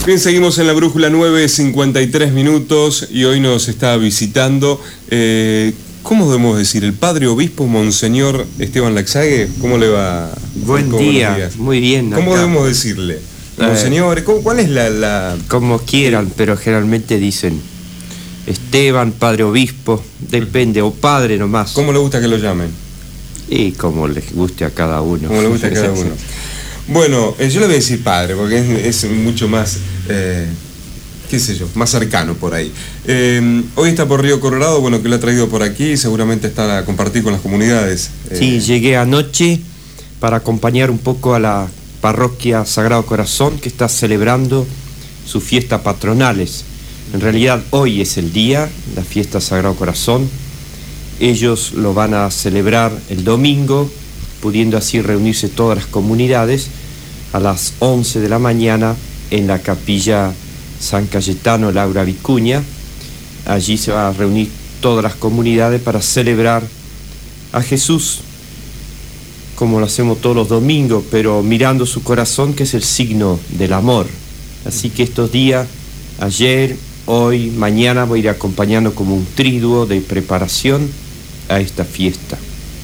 Bien, seguimos en la Brújula 9:53 minutos y hoy nos está visitando, ¿cómo debemos decir? El padre obispo Monseñor Esteban Laxague. ¿Cómo le va? Buen día, muy bien. ¿Cómo debemos decirle? Monseñor, ¿cuál es la...? Como quieran, pero generalmente dicen Esteban, padre obispo, depende, o padre nomás. ¿Cómo le gusta que lo llamen? Y como les guste a cada uno. Como le guste a cada uno. Bueno, yo le voy a decir padre, porque es mucho más, qué sé yo, más cercano por ahí. Hoy está por Río Colorado, bueno, que lo ha traído por aquí y seguramente está a compartir con las comunidades. Sí, llegué anoche para acompañar un poco a la parroquia Sagrado Corazón, que está celebrando sus fiestas patronales. En realidad hoy es el día, la fiesta Sagrado Corazón. Ellos lo van a celebrar el domingo, pudiendo así reunirse todas las comunidades a las 11 de la mañana en la capilla San Cayetano Laura Vicuña. Allí se van a reunir todas las comunidades para celebrar a Jesús, como lo hacemos todos los domingos, pero mirando su corazón, que es el signo del amor. Así que estos días, ayer, hoy, mañana, voy a ir acompañando como un triduo de preparación a esta fiesta.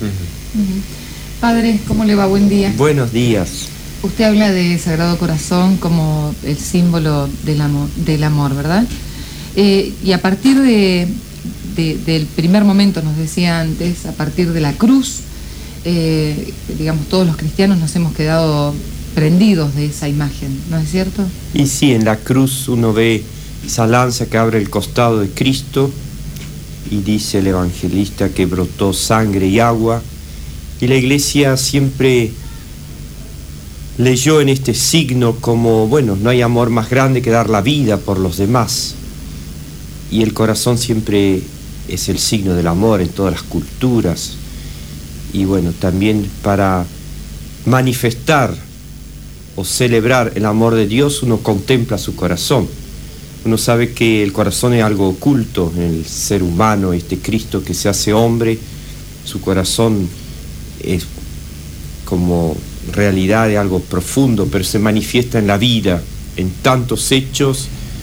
Padre, ¿cómo le va? Buen día. Buenos días. Usted habla de Sagrado Corazón como el símbolo del amor, ¿verdad? Y a partir del primer momento, nos decía antes, a partir de la cruz, digamos, todos los cristianos nos hemos quedado prendidos de esa imagen, ¿no es cierto? Y sí, en la cruz uno ve esa lanza que abre el costado de Cristo y dice el evangelista que brotó sangre y agua. Y la Iglesia siempre leyó en este signo como, bueno, no hay amor más grande que dar la vida por los demás. Y el corazón siempre es el signo del amor en todas las culturas. Y bueno, también para manifestar o celebrar el amor de Dios, uno contempla su corazón. Uno sabe que el corazón es algo oculto en el ser humano, este Cristo que se hace hombre, su corazón es como realidad de algo profundo, pero se manifiesta en la vida, en tantos hechos,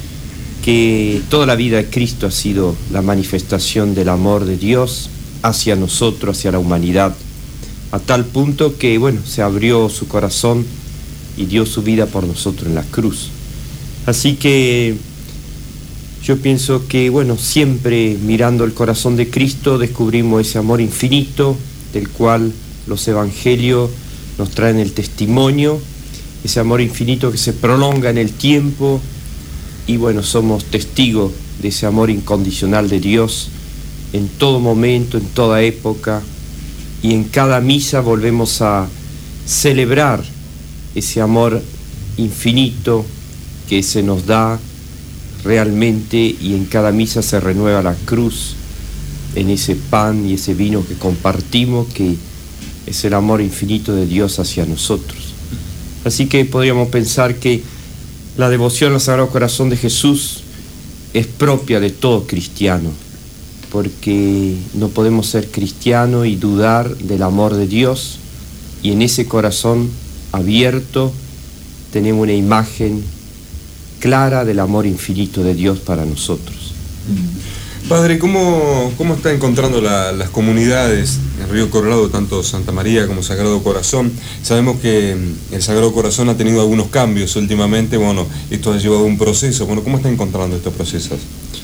que toda la vida de Cristo ha sido la manifestación del amor de Dios hacia nosotros, hacia la humanidad, a tal punto que, bueno, se abrió su corazón y dio su vida por nosotros en la cruz. Así que yo pienso que, bueno, siempre mirando el corazón de Cristo descubrimos ese amor infinito del cual los evangelios nos traen el testimonio, ese amor infinito que se prolonga en el tiempo y bueno, somos testigos de ese amor incondicional de Dios en todo momento, en toda época, y en cada misa volvemos a celebrar ese amor infinito que se nos da realmente, y en cada misa se renueva la cruz en ese pan y ese vino que compartimos, que es el amor infinito de Dios hacia nosotros. Así que podríamos pensar que la devoción al Sagrado Corazón de Jesús es propia de todo cristiano, porque no podemos ser cristianos y dudar del amor de Dios, y en ese corazón abierto tenemos una imagen clara del amor infinito de Dios para nosotros. Padre, ¿cómo está encontrando las comunidades en Río Colorado, tanto Santa María como Sagrado Corazón? Sabemos que el Sagrado Corazón ha tenido algunos cambios últimamente, bueno, esto ha llevado un proceso. Bueno, ¿cómo está encontrando estos procesos?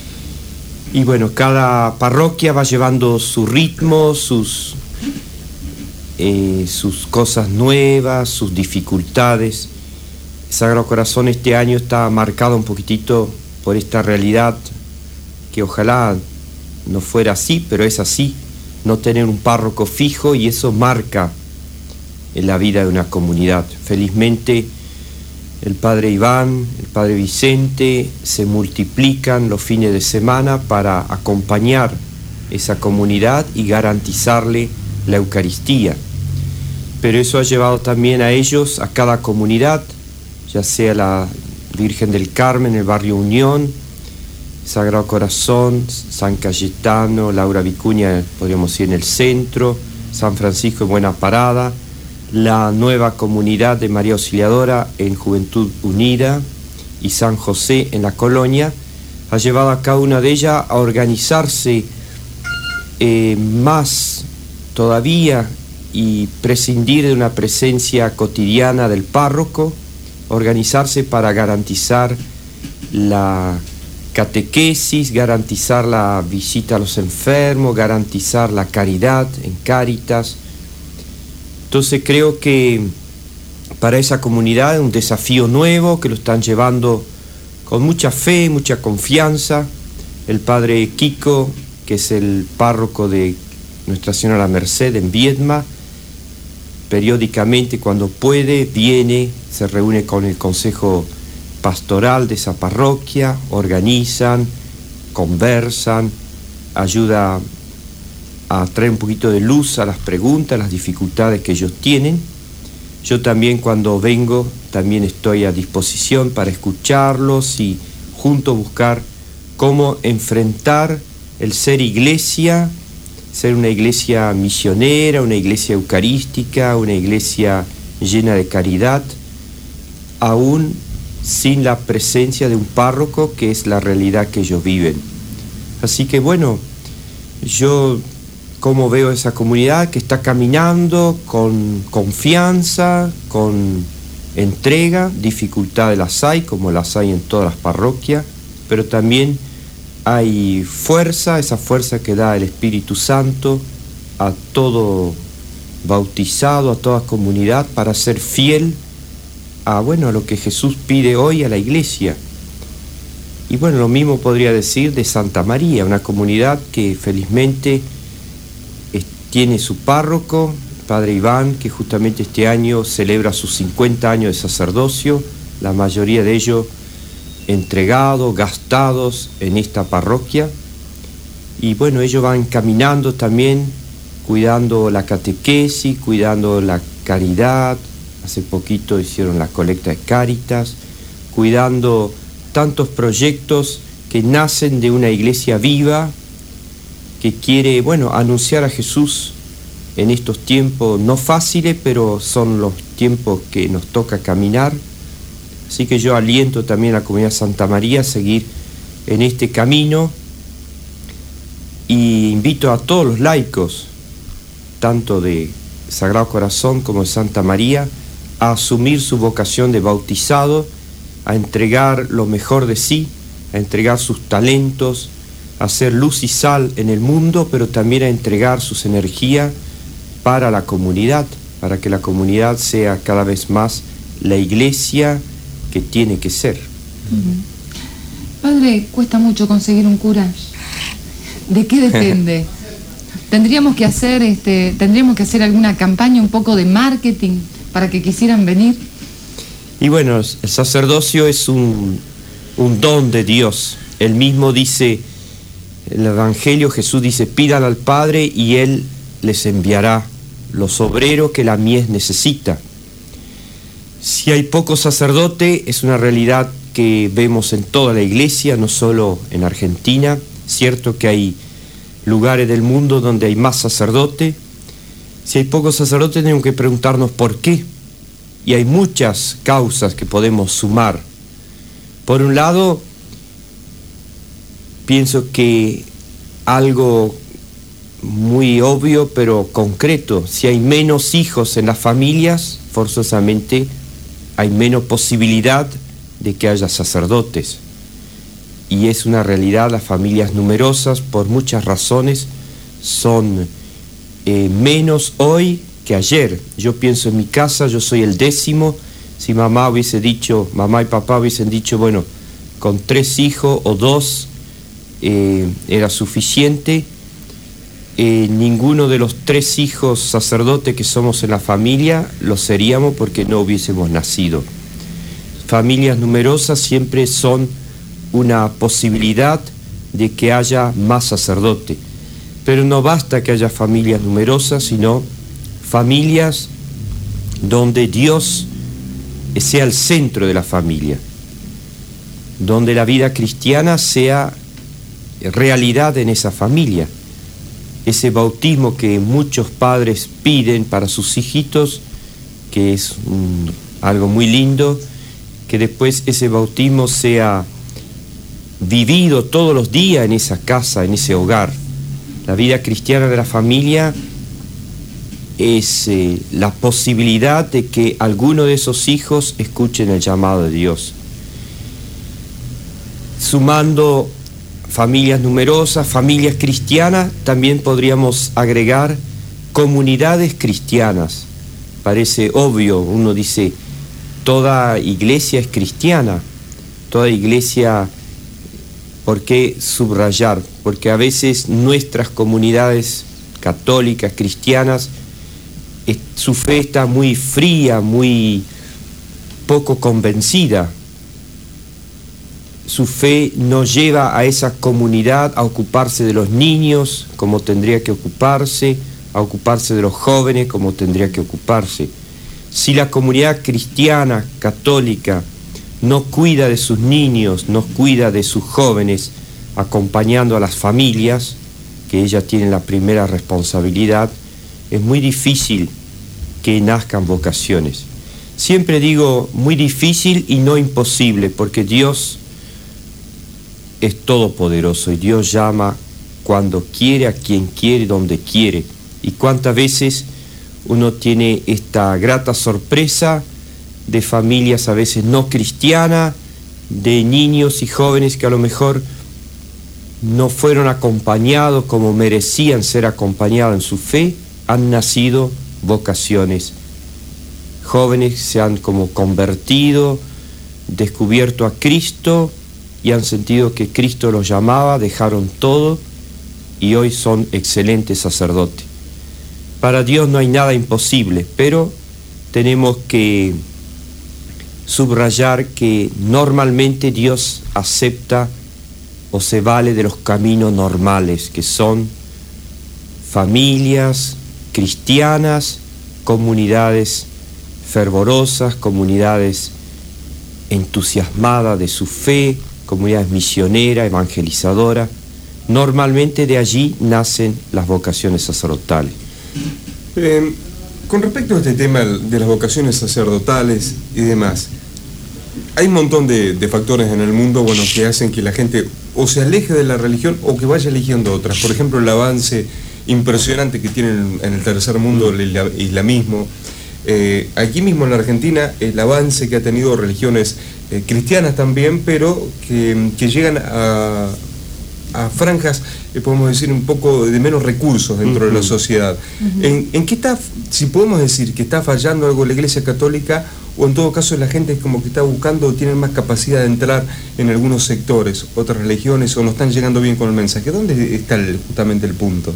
Y bueno, cada parroquia va llevando su ritmo, sus cosas nuevas, sus dificultades. El Sagrado Corazón este año está marcado un poquitito por esta realidad que ojalá no fuera así, pero es así, no tener un párroco fijo, y eso marca en la vida de una comunidad. Felizmente el padre Iván, el padre Vicente se multiplican los fines de semana para acompañar esa comunidad y garantizarle la Eucaristía. Pero eso ha llevado también a ellos, a cada comunidad, ya sea la Virgen del Carmen, el barrio Unión, Sagrado Corazón, San Cayetano, Laura Vicuña, podríamos decir, en el centro, San Francisco en Buena Parada, la nueva comunidad de María Auxiliadora en Juventud Unida, y San José en la colonia, ha llevado a cada una de ellas a organizarse más todavía y prescindir de una presencia cotidiana del párroco, organizarse para garantizar la catequesis, garantizar la visita a los enfermos, garantizar la caridad en Cáritas. Entonces creo que para esa comunidad es un desafío nuevo que lo están llevando con mucha fe, mucha confianza. El padre Kiko, que es el párroco de Nuestra Señora la Merced en Viedma, periódicamente cuando puede viene, se reúne con el consejo pastoral de esa parroquia, organizan, conversan, ayuda a traer un poquito de luz a las preguntas, las dificultades que ellos tienen. Yo también cuando vengo, también estoy a disposición para escucharlos y juntos buscar cómo enfrentar el ser iglesia, ser una iglesia misionera, una iglesia eucarística, una iglesia llena de caridad, aún sin la presencia de un párroco, que es la realidad que ellos viven. Así que bueno, yo como veo esa comunidad que está caminando con confianza, con entrega, dificultades las hay, como las hay en todas las parroquias, pero también hay fuerza, esa fuerza que da el Espíritu Santo a todo bautizado, a toda comunidad, para ser fiel a lo que Jesús pide hoy a la iglesia. Y bueno, lo mismo podría decir de Santa María, una comunidad que felizmente tiene su párroco, Padre Iván, que justamente este año celebra sus 50 años de sacerdocio, la mayoría de ellos entregados, gastados en esta parroquia. Y bueno, ellos van caminando también, cuidando la catequesis, cuidando la caridad. Hace poquito hicieron la colecta de Cáritas, cuidando tantos proyectos que nacen de una iglesia viva que quiere, anunciar a Jesús en estos tiempos no fáciles, pero son los tiempos que nos toca caminar. Así que yo aliento también a la comunidad Santa María a seguir en este camino y invito a todos los laicos, tanto de Sagrado Corazón como de Santa María, a asumir su vocación de bautizado, a entregar lo mejor de sí, a entregar sus talentos, a hacer luz y sal en el mundo, pero también a entregar sus energías para la comunidad, para que la comunidad sea cada vez más la iglesia que tiene que ser. Padre, cuesta mucho conseguir un cura. ¿De qué depende? Tendríamos que hacer alguna campaña, un poco de marketing para que quisieran venir. Y bueno, el sacerdocio es un don de Dios. Él mismo dice, en el Evangelio Jesús dice, pidan al Padre y Él les enviará los obreros que la mies necesita. Si hay pocos sacerdotes, es una realidad que vemos en toda la iglesia, no solo en Argentina. Cierto que hay lugares del mundo donde hay más sacerdotes. Si hay pocos sacerdotes, tenemos que preguntarnos por qué. Y hay muchas causas que podemos sumar. Por un lado, pienso que algo muy obvio pero concreto, si hay menos hijos en las familias, forzosamente hay menos posibilidad de que haya sacerdotes. Y es una realidad, las familias numerosas, por muchas razones, son menos hoy que ayer. Yo pienso en mi casa, yo soy el 10º. Si mamá y papá hubiesen dicho, con 3 hijos o 2 era suficiente, ninguno de los 3 hijos sacerdotes que somos en la familia lo seríamos porque no hubiésemos nacido. Familias numerosas siempre son una posibilidad de que haya más sacerdotes. Pero no basta que haya familias numerosas, sino familias donde Dios sea el centro de la familia, donde la vida cristiana sea realidad en esa familia. Ese bautismo que muchos padres piden para sus hijitos, que es algo muy lindo, que después ese bautismo sea vivido todos los días en esa casa, en ese hogar. La vida cristiana de la familia es la posibilidad de que alguno de esos hijos escuchen el llamado de Dios. Sumando familias numerosas, familias cristianas, también podríamos agregar comunidades cristianas. Parece obvio, uno dice, toda iglesia es cristiana, toda iglesia, ¿por qué subrayar? Porque a veces nuestras comunidades católicas, cristianas, su fe está muy fría, muy poco convencida. Su fe no lleva a esa comunidad a ocuparse de los niños como tendría que ocuparse, a ocuparse de los jóvenes como tendría que ocuparse. Si la comunidad cristiana, católica, no cuida de sus niños, no cuida de sus jóvenes, acompañando a las familias, que ellas tienen la primera responsabilidad, es muy difícil que nazcan vocaciones. Siempre digo muy difícil y no imposible, porque Dios es todopoderoso y Dios llama cuando quiere, a quien quiere, donde quiere. Y cuántas veces uno tiene esta grata sorpresa de familias a veces no cristianas, de niños y jóvenes que a lo mejor no fueron acompañados como merecían ser acompañados en su fe, han nacido vocaciones. Jóvenes se han como convertido, descubierto a Cristo y han sentido que Cristo los llamaba, dejaron todo y hoy son excelentes sacerdotes. Para Dios no hay nada imposible, pero tenemos que subrayar que normalmente Dios acepta o se vale de los caminos normales, que son familias cristianas, comunidades fervorosas, comunidades entusiasmadas de su fe, comunidades misioneras, evangelizadoras. Normalmente de allí nacen las vocaciones sacerdotales. Con respecto a este tema de las vocaciones sacerdotales y demás, hay un montón de factores en el mundo, bueno, que hacen que la gente o se aleje de la religión o que vaya eligiendo otras. Por ejemplo, el avance impresionante que tiene en el tercer mundo el islamismo. Aquí mismo en la Argentina, el avance que ha tenido religiones cristianas también, pero que llegan a franjas, podemos decir, un poco de menos recursos dentro de la sociedad. ¿En qué está, si podemos decir que está fallando algo la Iglesia Católica, o en todo caso la gente es como que está buscando o tienen más capacidad de entrar en algunos sectores, otras religiones, o no están llegando bien con el mensaje? ¿Dónde está justamente el punto?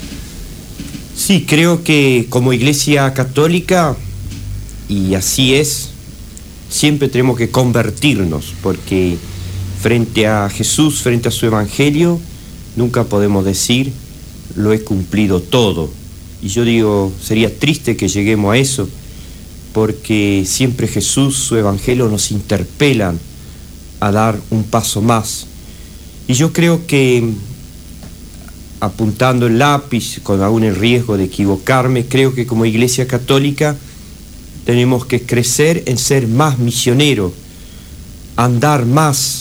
Sí, creo que como Iglesia Católica, y así es, siempre tenemos que convertirnos, porque frente a Jesús, frente a su Evangelio, nunca podemos decir, lo he cumplido todo. Y yo digo, sería triste que lleguemos a eso, porque siempre Jesús, su Evangelio nos interpelan a dar un paso más. Y yo creo que, apuntando el lápiz, con aún el riesgo de equivocarme, creo que como Iglesia Católica tenemos que crecer en ser más misioneros, andar más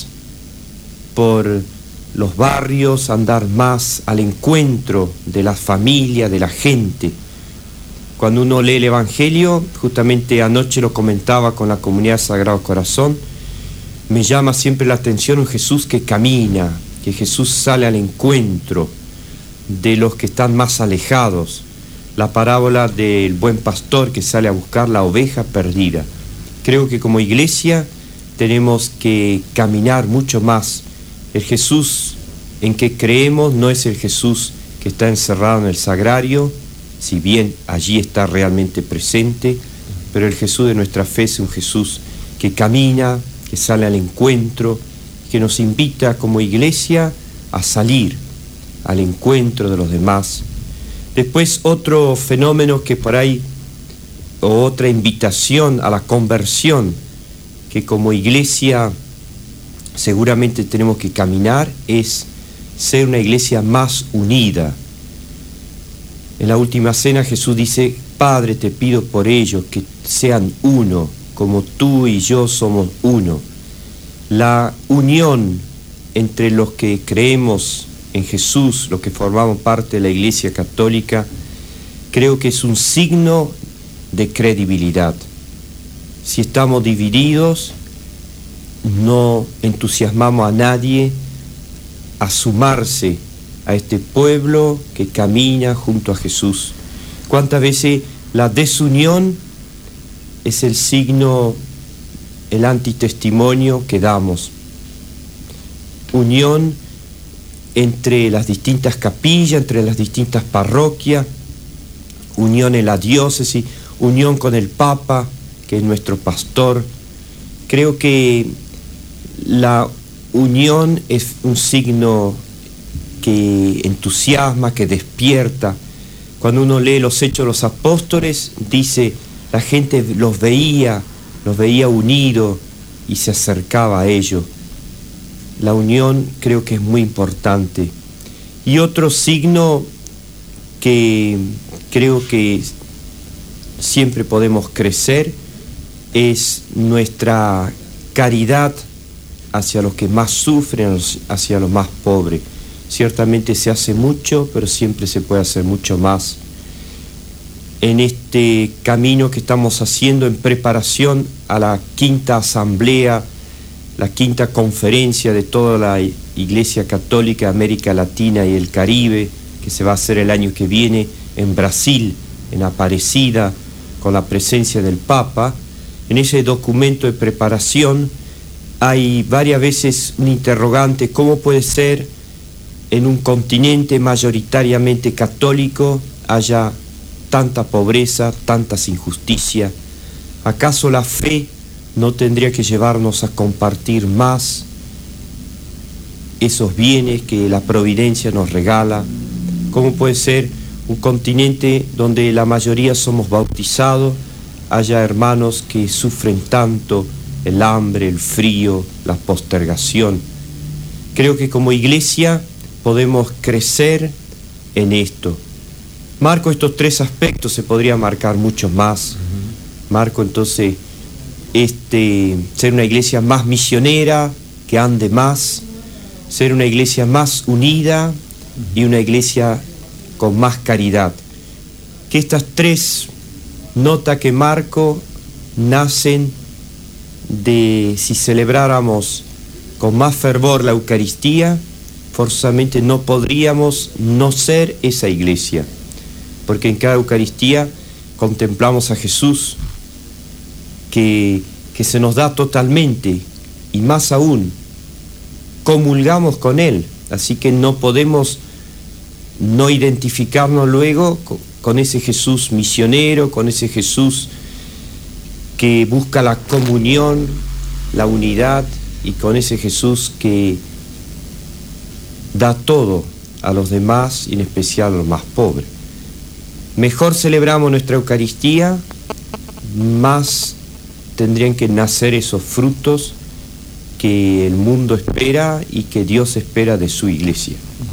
por los barrios, andar más al encuentro de la familia, de la gente. Cuando uno lee el Evangelio, justamente anoche lo comentaba con la comunidad Sagrado Corazón, me llama siempre la atención un Jesús que camina, que Jesús sale al encuentro de los que están más alejados. La parábola del buen pastor que sale a buscar la oveja perdida. Creo que como iglesia tenemos que caminar mucho más. El Jesús en que creemos no es el Jesús que está encerrado en el sagrario, si bien allí está realmente presente, pero el Jesús de nuestra fe es un Jesús que camina, que sale al encuentro, que nos invita como iglesia a salir al encuentro de los demás. Después otro fenómeno que por ahí, o otra invitación a la conversión, que como iglesia seguramente tenemos que caminar, es ser una iglesia más unida. En la última cena Jesús dice, Padre, te pido por ellos que sean uno, como tú y yo somos uno. La unión entre los que creemos en Jesús, los que formamos parte de la Iglesia Católica, creo que es un signo de credibilidad. Si estamos divididos, no entusiasmamos a nadie a sumarse a este pueblo que camina junto a Jesús. ¿Cuántas veces la desunión es el signo, el antitestimonio que damos? Unión entre las distintas capillas, entre las distintas parroquias, unión en la diócesis, unión con el Papa, que es nuestro pastor. Creo que la unión es un signo que entusiasma, que despierta. Cuando uno lee los Hechos de los Apóstoles, dice, la gente los veía unidos y se acercaba a ellos. La unión creo que es muy importante. Y otro signo que creo que siempre podemos crecer es nuestra caridad hacia los que más sufren, hacia los más pobres. Ciertamente se hace mucho, pero siempre se puede hacer mucho más. En este camino que estamos haciendo en preparación a la quinta asamblea, la quinta conferencia de toda la Iglesia Católica de América Latina y el Caribe, que se va a hacer el año que viene en Brasil, en Aparecida, con la presencia del Papa. En ese documento de preparación hay varias veces un interrogante: ¿cómo puede ser en un continente mayoritariamente católico haya tanta pobreza, tantas injusticias? ¿Acaso la fe no tendría que llevarnos a compartir más esos bienes que la providencia nos regala? ¿Cómo puede ser un continente donde la mayoría somos bautizados, haya hermanos que sufren tanto el hambre, el frío, la postergación? Creo que como iglesia podemos crecer en esto. Marco estos tres aspectos, se podría marcar muchos más. Marco entonces ser una iglesia más misionera, que ande más, ser una iglesia más unida y una iglesia con más caridad. Que estas tres notas que marco nacen de, si celebráramos con más fervor la Eucaristía, forzosamente no podríamos no ser esa iglesia, porque en cada Eucaristía contemplamos a Jesús, que se nos da totalmente, y más aún, comulgamos con Él, así que no podemos no identificarnos luego con ese Jesús misionero, con ese Jesús que busca la comunión, la unidad, y con ese Jesús que da todo a los demás, y en especial a los más pobres. Mejor celebramos nuestra Eucaristía, más tendrían que nacer esos frutos que el mundo espera y que Dios espera de su iglesia.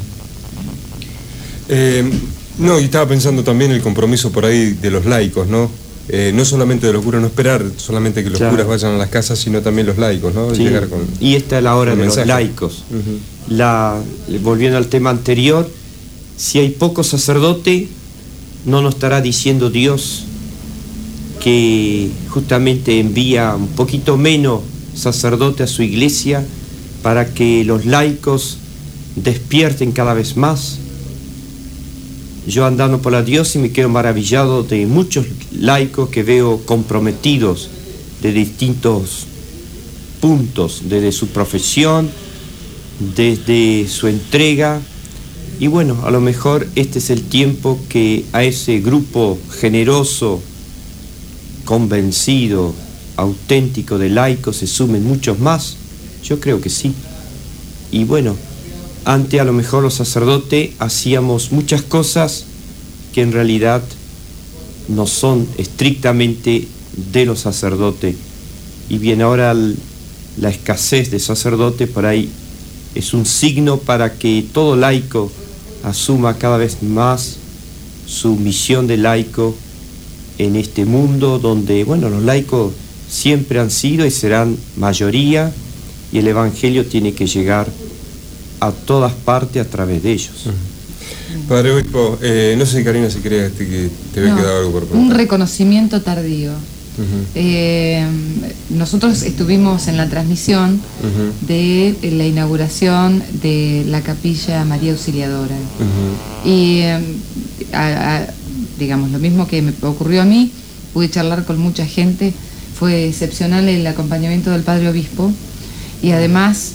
No, y estaba pensando también el compromiso por ahí de los laicos, ¿no? No solamente de los curas, no esperar solamente que los curas vayan a las casas, sino también los laicos, ¿no? Sí. Llegar Y esta es la hora de mensaje. los laicos. Volviendo al tema anterior, si hay poco sacerdote, no nos estará diciendo Dios que justamente envía un poquito menos sacerdote a su iglesia para que los laicos despierten cada vez más? Yo andando por la diócesis me quedo maravillado de muchos laicos que veo comprometidos de distintos puntos, desde su profesión, desde su entrega. Y bueno, a lo mejor este es el tiempo que a ese grupo generoso, convencido, auténtico de laicos se sumen muchos más. Yo creo que sí. Y bueno, antes a lo mejor los sacerdotes hacíamos muchas cosas que en realidad no son estrictamente de los sacerdotes. Y bien, ahora la escasez de sacerdotes por ahí es un signo para que todo laico asuma cada vez más su misión de laico en este mundo donde, bueno, los laicos siempre han sido y serán mayoría, y el Evangelio tiene que llegar a todas partes a través de ellos. Padre Obispo, no sé, Karina, si crees que te había quedado algo por preguntar. Un reconocimiento tardío. Nosotros estuvimos en la transmisión de la inauguración de la Capilla María Auxiliadora. Y digamos, lo mismo que me ocurrió a mí, pude charlar con mucha gente, fue excepcional el acompañamiento del Padre Obispo, y además,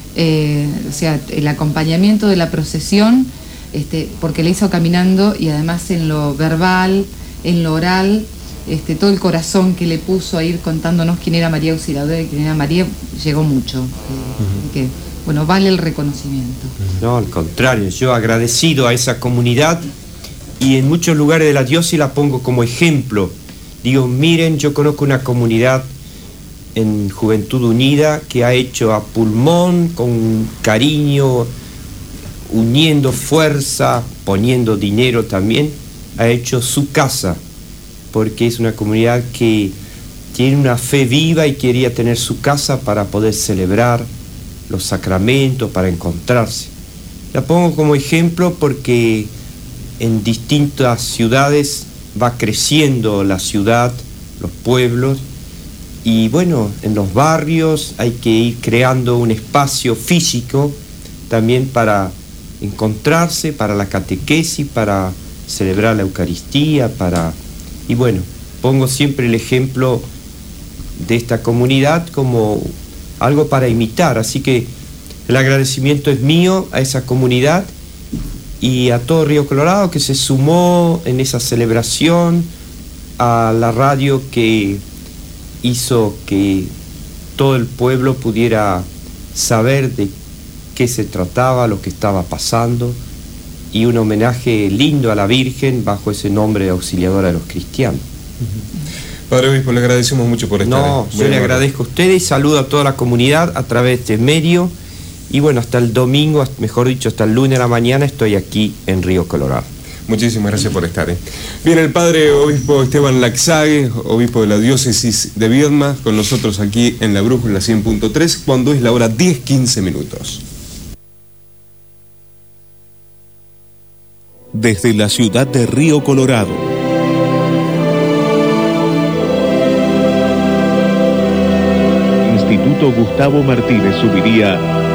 o sea, el acompañamiento de la procesión, porque la hizo caminando, y además en lo verbal, en lo oral, todo el corazón que le puso a ir contándonos quién era María Auxiliadora y quién era María, llegó mucho. Que, bueno, vale el reconocimiento. No, al contrario, yo agradecido a esa comunidad, y en muchos lugares de la diócesis la pongo como ejemplo. Digo, miren, yo conozco una comunidad en Juventud Unida que ha hecho a pulmón, con cariño, uniendo fuerza, poniendo dinero también, ha hecho su casa, porque es una comunidad que tiene una fe viva y quería tener su casa para poder celebrar los sacramentos, para encontrarse. La pongo como ejemplo porque en distintas ciudades va creciendo la ciudad, los pueblos, y bueno, en los barrios hay que ir creando un espacio físico también para encontrarse, para la catequesis, para celebrar la Eucaristía, y bueno, pongo siempre el ejemplo de esta comunidad como algo para imitar, así que el agradecimiento es mío a esa comunidad y a todo Río Colorado que se sumó en esa celebración, a la radio que hizo que todo el pueblo pudiera saber de qué se trataba, lo que estaba pasando, y un homenaje lindo a la Virgen bajo ese nombre de Auxiliadora de los Cristianos. Padre Obispo, le agradecemos mucho por estar. No, yo le agradezco a ustedes y saludo a toda la comunidad a través de este medio. Y bueno, hasta el domingo, mejor dicho, hasta el lunes a la mañana estoy aquí en Río Colorado. Muchísimas gracias por estar. Bien, el Padre Obispo Esteban Laxague, obispo de la diócesis de Viedma, con nosotros aquí en la Brújula 100.3, cuando es la hora 10:15. Desde la ciudad de Río Colorado. Instituto Gustavo Martínez Zuviría